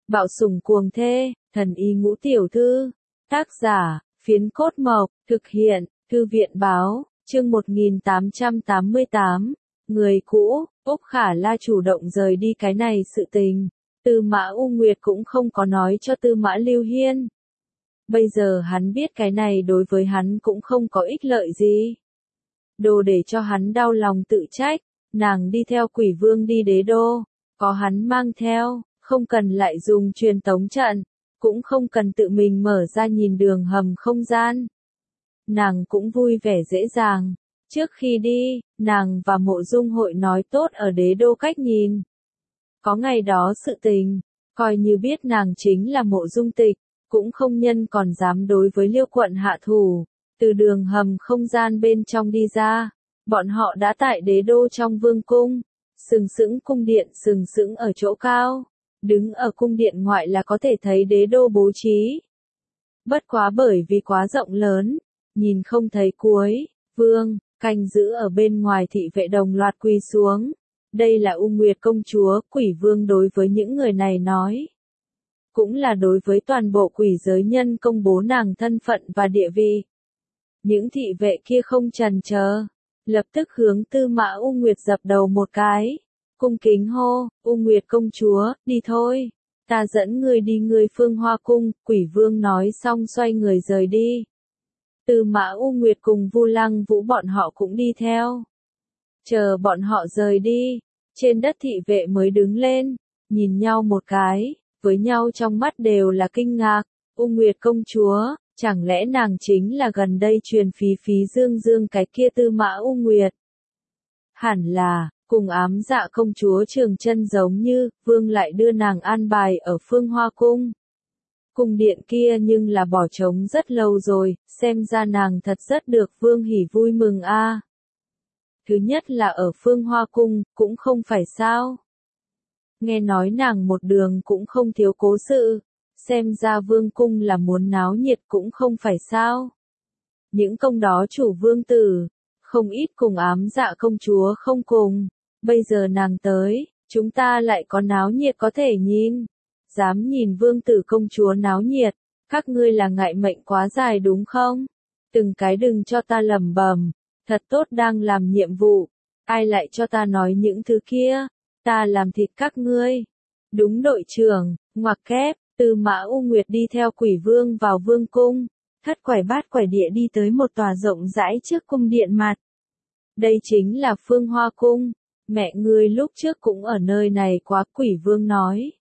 Bạo sủng cuồng thê, thần y ngũ tiểu thư. Tác giả, Phiến Cốt Mộc, thực hiện, Thư viện báo, chương 1888. Người cũ, Úc Khả La chủ động rời đi cái này sự tình. Tư Mã U Nguyệt cũng không có nói cho Tư Mã Lưu Hiên. Bây giờ hắn biết cái này đối với hắn cũng không có ích lợi gì. Đồ để cho hắn đau lòng tự trách, nàng đi theo Quỷ Vương đi Đế Đô, có hắn mang theo, không cần lại dùng truyền tống trận, cũng không cần tự mình mở ra nhìn đường hầm không gian. Nàng cũng vui vẻ dễ dàng. Trước khi đi, nàng và Mộ Dung Hội nói tốt ở Đế Đô cách nhìn. Có ngày đó sự tình, coi như biết nàng chính là Mộ Dung Tịch, cũng không nhân còn dám đối với Liêu quận hạ thủ. Từ đường hầm không gian bên trong đi ra, bọn họ đã tại Đế Đô trong vương cung, sừng sững cung điện sừng sững ở chỗ cao. Đứng ở cung điện ngoại là có thể thấy Đế Đô bố trí. Bất quá bởi vì quá rộng lớn, nhìn không thấy cuối, vương, canh giữ ở bên ngoài thị vệ đồng loạt quỳ xuống. Đây là U Nguyệt công chúa, Quỷ Vương đối với những người này nói. Cũng là đối với toàn bộ quỷ giới nhân công bố nàng thân phận và địa vị. Những thị vệ kia không chần chờ, lập tức hướng Tư Mã U Nguyệt dập đầu một cái. Cung kính hô, U Nguyệt công chúa, đi thôi. Ta dẫn người đi người Phương Hoa cung, Quỷ Vương nói xong xoay người rời đi. Tư Mã U Nguyệt cùng Vu Lăng Vũ bọn họ cũng đi theo. Chờ bọn họ rời đi, trên đất thị vệ mới đứng lên, nhìn nhau một cái, với nhau trong mắt đều là kinh ngạc. U Nguyệt công chúa, chẳng lẽ nàng chính là gần đây truyền phí phí dương dương cái kia Tư Mã U Nguyệt? Hẳn là, cùng Ám Dạ công chúa Trường Chân giống như, vương lại đưa nàng an bài ở Phương Hoa cung. Cung điện kia nhưng là bỏ trống rất lâu rồi, xem ra nàng thật rất được vương hỉ vui mừng a. Thứ nhất là ở Phương Hoa cung, cũng không phải sao. Nghe nói nàng một đường cũng không thiếu cố sự, xem ra vương cung là muốn náo nhiệt cũng không phải sao. Những công đó chủ vương tử, không ít cùng Ám Dạ công chúa không cùng, bây giờ nàng tới, chúng ta lại có náo nhiệt có thể nhìn. Dám nhìn vương tử công chúa náo nhiệt, các ngươi là ngại mệnh quá dài đúng không? Từng cái đừng cho ta lẩm bẩm, thật tốt đang làm nhiệm vụ, ai lại cho ta nói những thứ kia, ta làm thịt các ngươi. Đúng đội trưởng, ngoặc kép, Tư Mã U Nguyệt đi theo Quỷ Vương vào vương cung, thất quải bát quải địa đi tới một tòa rộng rãi trước cung điện mặt. Đây chính là Phương Hoa cung, mẹ ngươi lúc trước cũng ở nơi này quá, Quỷ Vương nói.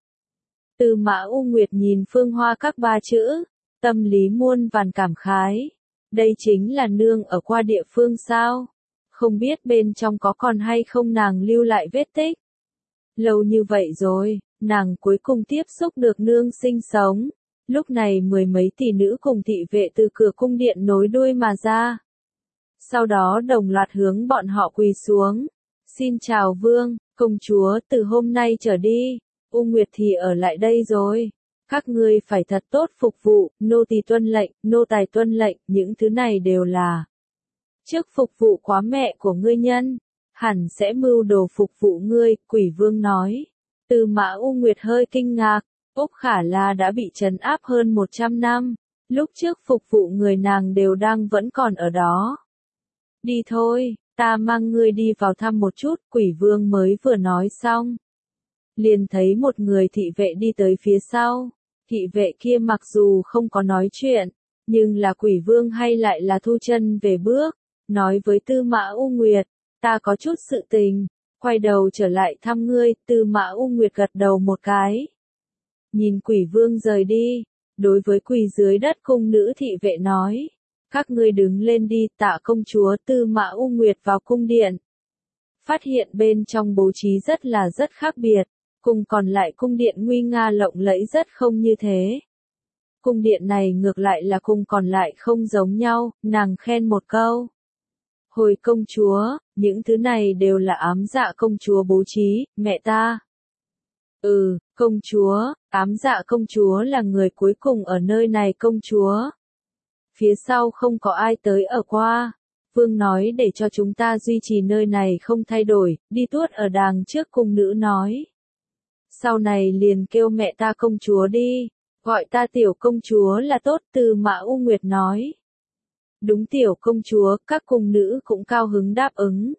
Tư Mã U Nguyệt nhìn Phương Hoa các ba chữ, tâm lý muôn vàn cảm khái. Đây chính là nương ở qua địa phương sao? Không biết bên trong có còn hay không nàng lưu lại vết tích. Lâu như vậy rồi, nàng cuối cùng tiếp xúc được nương sinh sống. Lúc này mười mấy tỷ nữ cùng thị vệ từ cửa cung điện nối đuôi mà ra. Sau đó đồng loạt hướng bọn họ quỳ xuống. Xin chào vương, công chúa, từ hôm nay trở đi, U Nguyệt thì ở lại đây rồi. Các ngươi phải thật tốt phục vụ, nô tỳ tuân lệnh, nô tài tuân lệnh, những thứ này đều là trước phục vụ quá mẹ của ngươi nhân, hẳn sẽ mưu đồ phục vụ ngươi, Quỷ Vương nói. Tư Mã U Nguyệt hơi kinh ngạc, Úc Khả La đã bị trấn áp hơn 100 năm, lúc trước phục vụ người nàng đều đang vẫn còn ở đó. Đi thôi, ta mang ngươi đi vào thăm một chút, Quỷ Vương mới vừa nói xong. Liền thấy một người thị vệ đi tới phía sau, thị vệ kia mặc dù không có nói chuyện, nhưng là Quỷ Vương hay lại là thu chân về bước, nói với Tư Mã U Nguyệt, ta có chút sự tình, quay đầu trở lại thăm ngươi. Tư Mã U Nguyệt gật đầu một cái. Nhìn Quỷ Vương rời đi, đối với quỳ dưới đất cung nữ thị vệ nói, các ngươi đứng lên đi. Tạ công chúa. Tư Mã U Nguyệt vào cung điện, phát hiện bên trong bố trí rất khác biệt, cùng còn lại cung điện nguy nga lộng lẫy rất không như thế. Cung điện này ngược lại là cùng còn lại không giống nhau, nàng khen một câu. Hồi công chúa, những thứ này đều là Ám Dạ công chúa bố trí, mẹ ta. Công chúa, Ám Dạ công chúa là người cuối cùng ở nơi này công chúa. Phía sau không có ai tới ở qua. Vương nói để cho chúng ta duy trì nơi này không thay đổi, đi tuốt ở đàng trước cung nữ nói. Sau này liền kêu mẹ ta công chúa đi, gọi ta tiểu công chúa là tốt, Tư Mã U Nguyệt nói. Đúng tiểu công chúa, các cung nữ cũng cao hứng đáp ứng.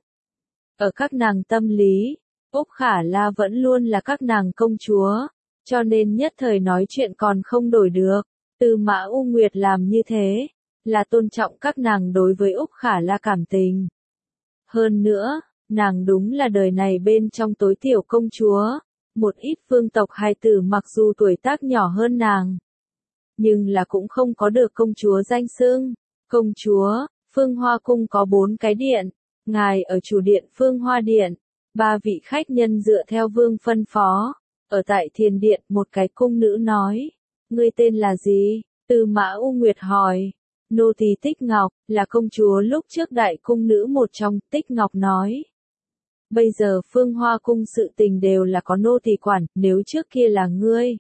Ở các nàng tâm lý, Úc Khả La vẫn luôn là các nàng công chúa, cho nên nhất thời nói chuyện còn không đổi được. Tư Mã U Nguyệt làm như thế, là tôn trọng các nàng đối với Úc Khả La cảm tình. Hơn nữa, nàng đúng là đời này bên trong tối tiểu công chúa, một ít vương tộc hài tử mặc dù tuổi tác nhỏ hơn nàng, nhưng là cũng không có được công chúa danh xưng. Công chúa, Phương Hoa Cung có 4 cái điện, ngài ở chủ điện Phương Hoa Điện, 3 vị khách nhân dựa theo vương phân phó, ở tại thiền điện. Một cái cung nữ nói, ngươi tên là gì? Tư Mã U Nguyệt hỏi. Nô tỳ Tích Ngọc, là công chúa lúc trước đại cung nữ một trong. Tích Ngọc nói. Bây giờ Phương Hoa Cung sự tình đều là có nô tỳ quản, nếu trước kia là ngươi,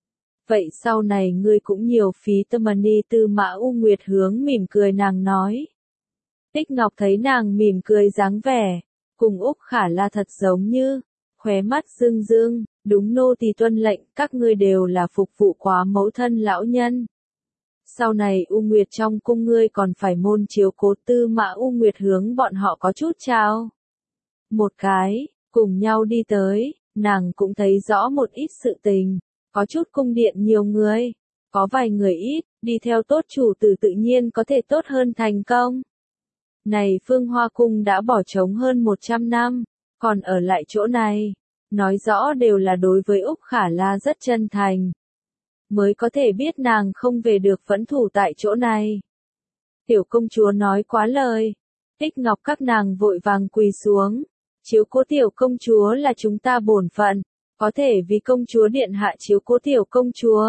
vậy sau này ngươi cũng nhiều phí tâm đi. Tư Mã U Nguyệt hướng mỉm cười nàng nói. Tích Ngọc thấy nàng mỉm cười dáng vẻ, cùng Úc Khả La thật giống như, khóe mắt rưng rưng, đúng nô tỳ tuân lệnh, các ngươi đều là phục vụ quá mẫu thân lão nhân. Sau này U Nguyệt trong cung ngươi còn phải môn chiếu cố. Tư Mã U Nguyệt hướng bọn họ có chút chào một cái, cùng nhau đi tới, nàng cũng thấy rõ một ít sự tình, có chút cung điện nhiều người, có vài người ít, đi theo tốt chủ tử tự nhiên có thể tốt hơn thành công. Này Phương Hoa Cung đã bỏ trống hơn 100 năm, còn ở lại chỗ này, nói rõ đều là đối với Úc Khả La rất chân thành. Mới có thể biết nàng không về được vẫn thủ tại chỗ này. Tiểu công chúa nói quá lời. Tích Ngọc các nàng vội vàng quỳ xuống. Chiếu cố tiểu công chúa là chúng ta bổn phận, có thể vì công chúa điện hạ chiếu cố tiểu công chúa,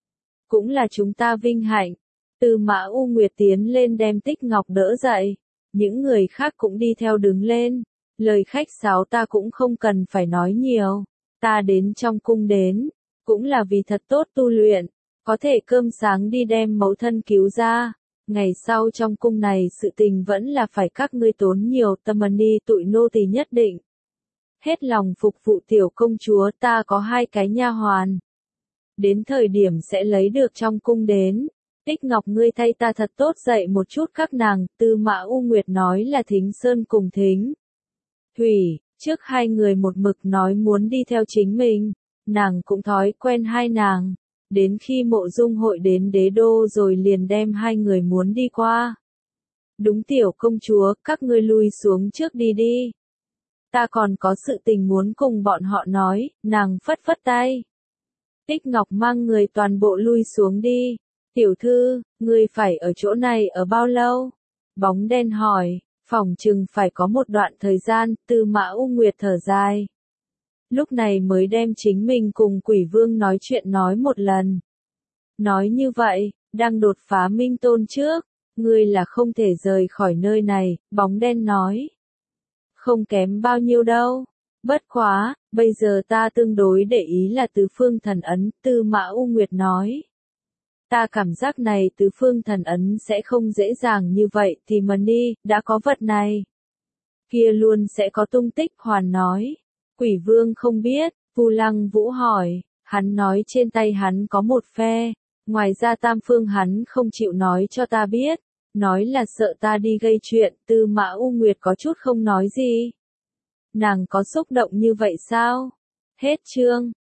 cũng là chúng ta vinh hạnh. Tư Mã U Nguyệt tiến lên đem Tích Ngọc đỡ dậy, những người khác cũng đi theo đứng lên. Lời khách sáo ta cũng không cần phải nói nhiều, ta đến trong cung đến, cũng là vì thật tốt tu luyện, có thể cơm sáng đi đem mẫu thân cứu ra. Ngày sau trong cung này sự tình vẫn là phải các ngươi tốn nhiều tâm đi. Tụi nô tỳ nhất định hết lòng phục vụ tiểu công chúa. Ta có 2 cái nha hoàn, đến thời điểm sẽ lấy được trong cung đến. Tích Ngọc ngươi thay ta thật tốt dạy một chút các nàng. Tư Mã U Nguyệt nói là Thính Sơn cùng Thính Thủy, trước 2 người một mực nói muốn đi theo chính mình, nàng cũng thói quen hai nàng. Đến khi Mộ Dung hội đến đế đô rồi liền đem 2 người muốn đi qua. Đúng tiểu công chúa, các ngươi lui xuống trước đi đi. Ta còn có sự tình muốn cùng bọn họ nói. Nàng phất phất tay. Tích Ngọc mang người toàn bộ lui xuống đi. Tiểu thư, ngươi phải ở chỗ này ở bao lâu? Bóng đen hỏi. Phỏng chừng phải có một đoạn thời gian. Tư Mã U Nguyệt thở dài. Lúc này mới đem chính mình cùng Quỷ Vương nói chuyện nói một lần. Nói như vậy, đang đột phá Minh Tôn trước, ngươi là không thể rời khỏi nơi này. Bóng đen nói. Không kém bao nhiêu đâu. Bất quá, bây giờ ta tương đối để ý là Tứ Phương Thần Ấn. Tư Mã U Nguyệt nói. Ta cảm giác này Tứ Phương Thần Ấn sẽ không dễ dàng như vậy. Thì mà đi, đã có vật này, kia luôn sẽ có tung tích. Hoàn nói. Quỷ Vương không biết. Vu Lăng Vũ hỏi. Hắn nói trên tay hắn có một phe, ngoài ra Tam Phương hắn không chịu nói cho ta biết, nói là sợ ta đi gây chuyện. Tư Mã U Nguyệt có chút không nói gì. Nàng có xúc động như vậy sao? Hết chương.